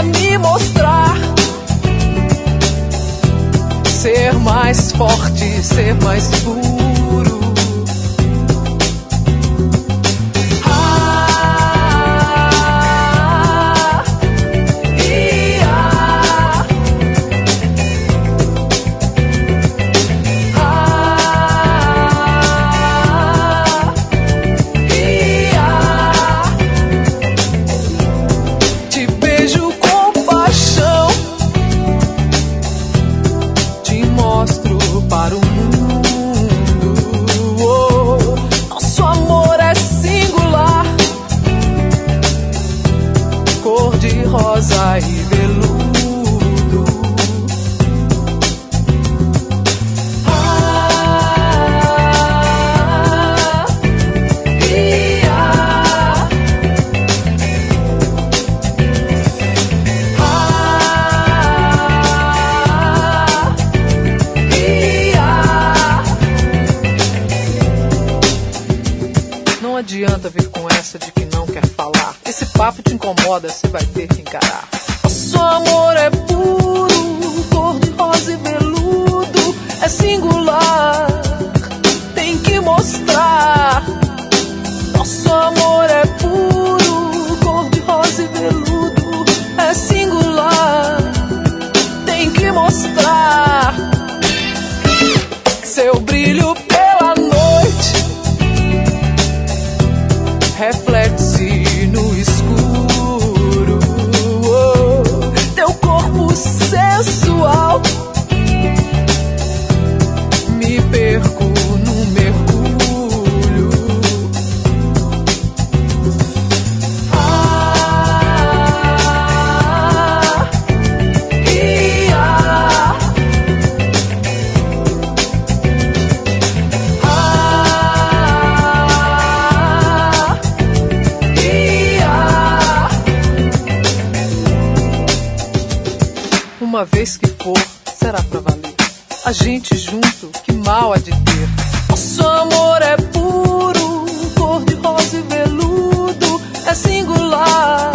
pra me mostrar. Ser mais forte, ser mais puro. Para o mundo, oh, nosso amor é singular, cor de rosa e veludo. Não adianta vir com essa de que não quer falar. Esse papo te incomoda, você vai ter que encarar. Nosso amor é puro, cor de rosa e veludo. É singular, tem que mostrar. Nosso amor é puro, cor de rosa e veludo. É singular, tem que mostrar. Seu brilho pela noite reflete-se no escuro, oh, teu corpo sensual, me perco num mergulho. Uma vez que for, será pra valer. A gente junto, que mal há de ter. Nosso amor é puro, cor de rosa e veludo. É singular,